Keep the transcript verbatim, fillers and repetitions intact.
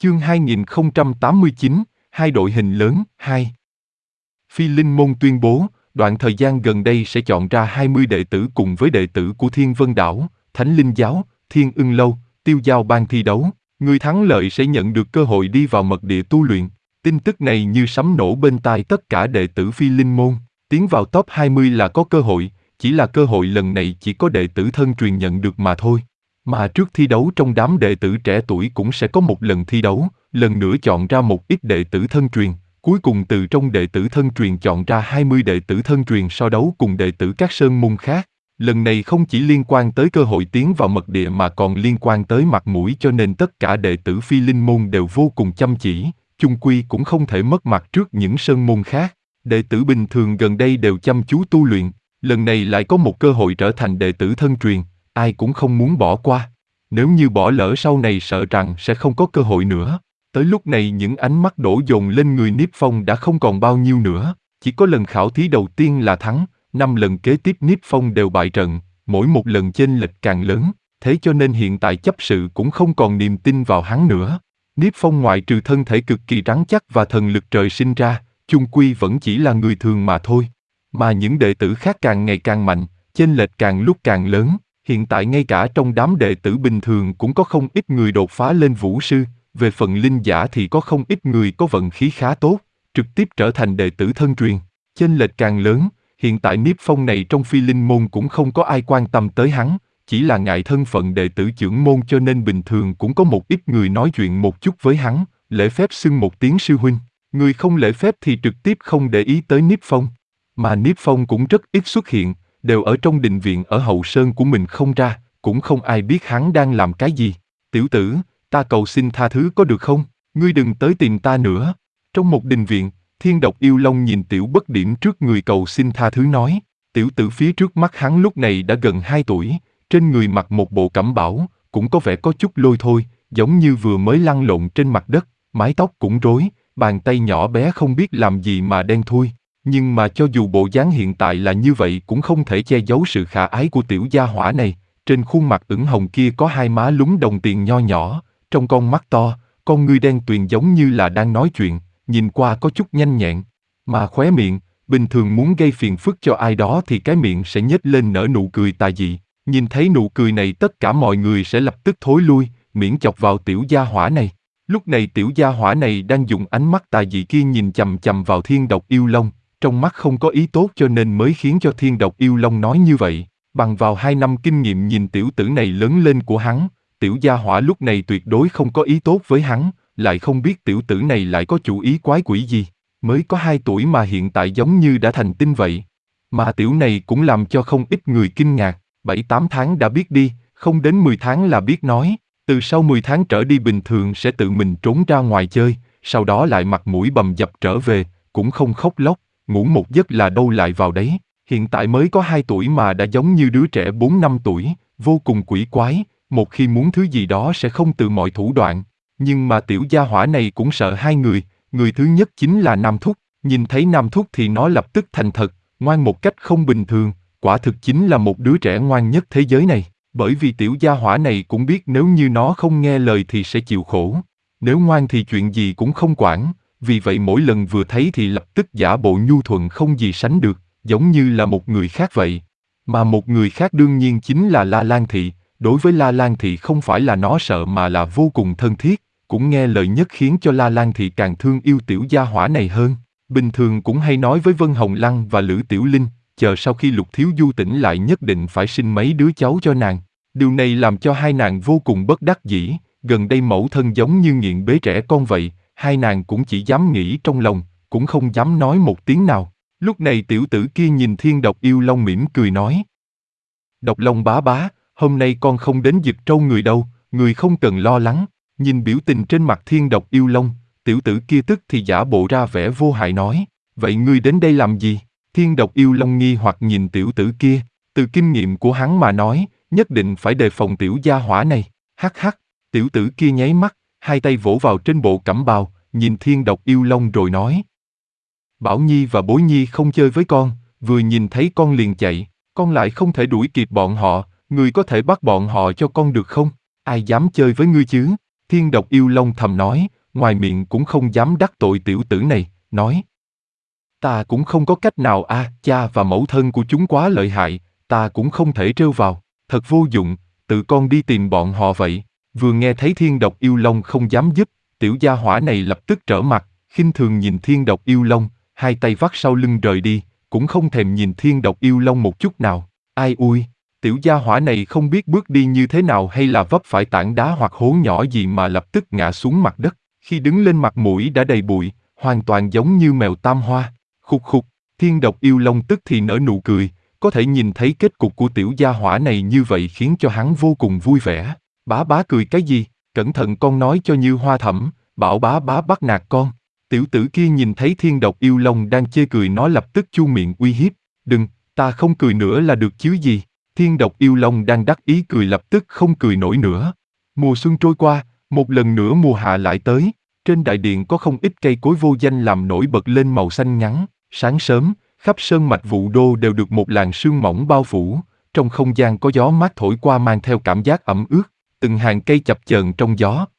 Chương hai nghìn không trăm tám mươi chín, hai đội hình lớn, hai. Phi Linh Môn tuyên bố, đoạn thời gian gần đây sẽ chọn ra hai mươi đệ tử cùng với đệ tử của Thiên Vân Đảo, Thánh Linh Giáo, Thiên Ưng Lâu, Tiêu Giao Bang thi đấu. Người thắng lợi sẽ nhận được cơ hội đi vào mật địa tu luyện. Tin tức này như sấm nổ bên tai tất cả đệ tử Phi Linh Môn. Tiến vào top hai mươi là có cơ hội, chỉ là cơ hội lần này chỉ có đệ tử thân truyền nhận được mà thôi. Mà trước thi đấu trong đám đệ tử trẻ tuổi cũng sẽ có một lần thi đấu, lần nữa chọn ra một ít đệ tử thân truyền, cuối cùng từ trong đệ tử thân truyền chọn ra hai mươi đệ tử thân truyền so đấu cùng đệ tử các sơn môn khác. Lần này không chỉ liên quan tới cơ hội tiến vào mật địa mà còn liên quan tới mặt mũi, cho nên tất cả đệ tử Phi Linh Môn đều vô cùng chăm chỉ, chung quy cũng không thể mất mặt trước những sơn môn khác. Đệ tử bình thường gần đây đều chăm chú tu luyện, lần này lại có một cơ hội trở thành đệ tử thân truyền, ai cũng không muốn bỏ qua. Nếu như bỏ lỡ sau này sợ rằng sẽ không có cơ hội nữa. Tới lúc này những ánh mắt đổ dồn lên người Niếp Phong đã không còn bao nhiêu nữa, chỉ có lần khảo thí đầu tiên là thắng, năm lần kế tiếp Niếp Phong đều bại trận, mỗi một lần chênh lệch càng lớn, thế cho nên hiện tại chấp sự cũng không còn niềm tin vào hắn nữa. Niếp Phong ngoại trừ thân thể cực kỳ rắn chắc và thần lực trời sinh ra, chung quy vẫn chỉ là người thường mà thôi. Mà những đệ tử khác càng ngày càng mạnh, chênh lệch càng lúc càng lớn, hiện tại ngay cả trong đám đệ tử bình thường cũng có không ít người đột phá lên vũ sư, về phần linh giả thì có không ít người có vận khí khá tốt, trực tiếp trở thành đệ tử thân truyền. Chênh lệch càng lớn, hiện tại Niếp Phong này trong Phi Linh Môn cũng không có ai quan tâm tới hắn, chỉ là ngại thân phận đệ tử trưởng môn cho nên bình thường cũng có một ít người nói chuyện một chút với hắn, lễ phép xưng một tiếng sư huynh. Người không lễ phép thì trực tiếp không để ý tới Niếp Phong. Mà Niếp Phong cũng rất ít xuất hiện, đều ở trong đình viện ở hậu sơn của mình không ra, cũng không ai biết hắn đang làm cái gì. Tiểu tử, ta cầu xin tha thứ có được không? Ngươi đừng tới tìm ta nữa. Trong một đình viện, Thiên Độc Yêu Long nhìn Tiểu Bất Điểm trước người cầu xin tha thứ nói. Tiểu tử phía trước mắt hắn lúc này đã gần hai tuổi, trên người mặc một bộ cẩm bào, cũng có vẻ có chút lôi thôi, giống như vừa mới lăn lộn trên mặt đất, mái tóc cũng rối, bàn tay nhỏ bé không biết làm gì mà đen thui. Nhưng mà cho dù bộ dáng hiện tại là như vậy cũng không thể che giấu sự khả ái của tiểu gia hỏa này. Trên khuôn mặt ửng hồng kia có hai má lúm đồng tiền nho nhỏ, trong con mắt to, con ngươi đen tuyền giống như là đang nói chuyện, nhìn qua có chút nhanh nhẹn. Mà khóe miệng, bình thường muốn gây phiền phức cho ai đó thì cái miệng sẽ nhếch lên nở nụ cười tà dị. Nhìn thấy nụ cười này tất cả mọi người sẽ lập tức thối lui, miễn chọc vào tiểu gia hỏa này. Lúc này tiểu gia hỏa này đang dùng ánh mắt tà dị kia nhìn chằm chằm vào Thiên Độc Yêu Long, trong mắt không có ý tốt cho nên mới khiến cho Thiên Độc Yêu Long nói như vậy. Bằng vào hai năm kinh nghiệm nhìn tiểu tử này lớn lên của hắn, tiểu gia hỏa lúc này tuyệt đối không có ý tốt với hắn, lại không biết tiểu tử này lại có chủ ý quái quỷ gì. Mới có hai tuổi mà hiện tại giống như đã thành tinh vậy. Mà tiểu này cũng làm cho không ít người kinh ngạc, bảy tám tháng đã biết đi, không đến mười tháng là biết nói. Từ sau mười tháng trở đi bình thường sẽ tự mình trốn ra ngoài chơi, sau đó lại mặt mũi bầm dập trở về, cũng không khóc lóc, ngủ một giấc là đâu lại vào đấy. Hiện tại mới có hai tuổi mà đã giống như đứa trẻ bốn năm tuổi, vô cùng quỷ quái, một khi muốn thứ gì đó sẽ không từ mọi thủ đoạn. Nhưng mà tiểu gia hỏa này cũng sợ hai người, người thứ nhất chính là Nam Thúc, nhìn thấy Nam Thúc thì nó lập tức thành thật, ngoan một cách không bình thường, quả thực chính là một đứa trẻ ngoan nhất thế giới này. Bởi vì tiểu gia hỏa này cũng biết nếu như nó không nghe lời thì sẽ chịu khổ, nếu ngoan thì chuyện gì cũng không quản, vì vậy mỗi lần vừa thấy thì lập tức giả bộ nhu thuận không gì sánh được, giống như là một người khác vậy. Mà một người khác đương nhiên chính là La Lan Thị, đối với La Lan Thị không phải là nó sợ mà là vô cùng thân thiết, cũng nghe lời nhất khiến cho La Lan Thị càng thương yêu tiểu gia hỏa này hơn. Bình thường cũng hay nói với Vân Hồng Lăng và Lữ Tiểu Linh, chờ sau khi Lục Thiếu Du tỉnh lại nhất định phải sinh mấy đứa cháu cho nàng. Điều này làm cho hai nàng vô cùng bất đắc dĩ, gần đây mẫu thân giống như nghiện bế trẻ con vậy, hai nàng cũng chỉ dám nghĩ trong lòng, cũng không dám nói một tiếng nào. Lúc này tiểu tử kia nhìn Thiên Độc Yêu Long mỉm cười nói. Độc Long bá bá, hôm nay con không đến giật trâu người đâu, người không cần lo lắng. Nhìn biểu tình trên mặt Thiên Độc Yêu Long, tiểu tử kia tức thì giả bộ ra vẻ vô hại nói, vậy ngươi đến đây làm gì? Thiên Độc Yêu Long nghi hoặc nhìn tiểu tử kia, từ kinh nghiệm của hắn mà nói, nhất định phải đề phòng tiểu gia hỏa này. Hắc hắc, tiểu tử kia nháy mắt, hai tay vỗ vào trên bộ cẩm bào, nhìn Thiên Độc Yêu Long rồi nói. Bảo Nhi và Bối Nhi không chơi với con, vừa nhìn thấy con liền chạy, con lại không thể đuổi kịp bọn họ, người có thể bắt bọn họ cho con được không? Ai dám chơi với ngươi chứ? Thiên độc yêu long thầm nói, ngoài miệng cũng không dám đắc tội tiểu tử này, nói. Ta cũng không có cách nào a, à, cha và mẫu thân của chúng quá lợi hại, ta cũng không thể trêu vào, thật vô dụng, tự con đi tìm bọn họ vậy. Vừa nghe thấy thiên độc yêu long không dám giúp, tiểu gia hỏa này lập tức trở mặt, khinh thường nhìn thiên độc yêu long, hai tay vắt sau lưng rời đi, cũng không thèm nhìn thiên độc yêu long một chút nào. Ai ui, tiểu gia hỏa này không biết bước đi như thế nào hay là vấp phải tảng đá hoặc hố nhỏ gì mà lập tức ngã xuống mặt đất, khi đứng lên mặt mũi đã đầy bụi, hoàn toàn giống như mèo tam hoa. Khục khục, thiên độc yêu long tức thì nở nụ cười, có thể nhìn thấy kết cục của tiểu gia hỏa này như vậy khiến cho hắn vô cùng vui vẻ. Bá bá cười cái gì, cẩn thận con nói cho Như Hoa Thẩm, bảo bá bá bắt nạt con. Tiểu tử kia nhìn thấy thiên độc yêu long đang chê cười nó lập tức chu miệng uy hiếp, đừng, ta không cười nữa là được chứ gì. Thiên độc yêu long đang đắc ý cười lập tức không cười nổi nữa. Mùa xuân trôi qua, một lần nữa mùa hạ lại tới, trên đại điện có không ít cây cối vô danh làm nổi bật lên màu xanh ngắn. Sáng sớm, khắp sơn mạch Vũ Đô đều được một làn sương mỏng bao phủ, trong không gian có gió mát thổi qua mang theo cảm giác ẩm ướt, từng hàng cây chập chờn trong gió,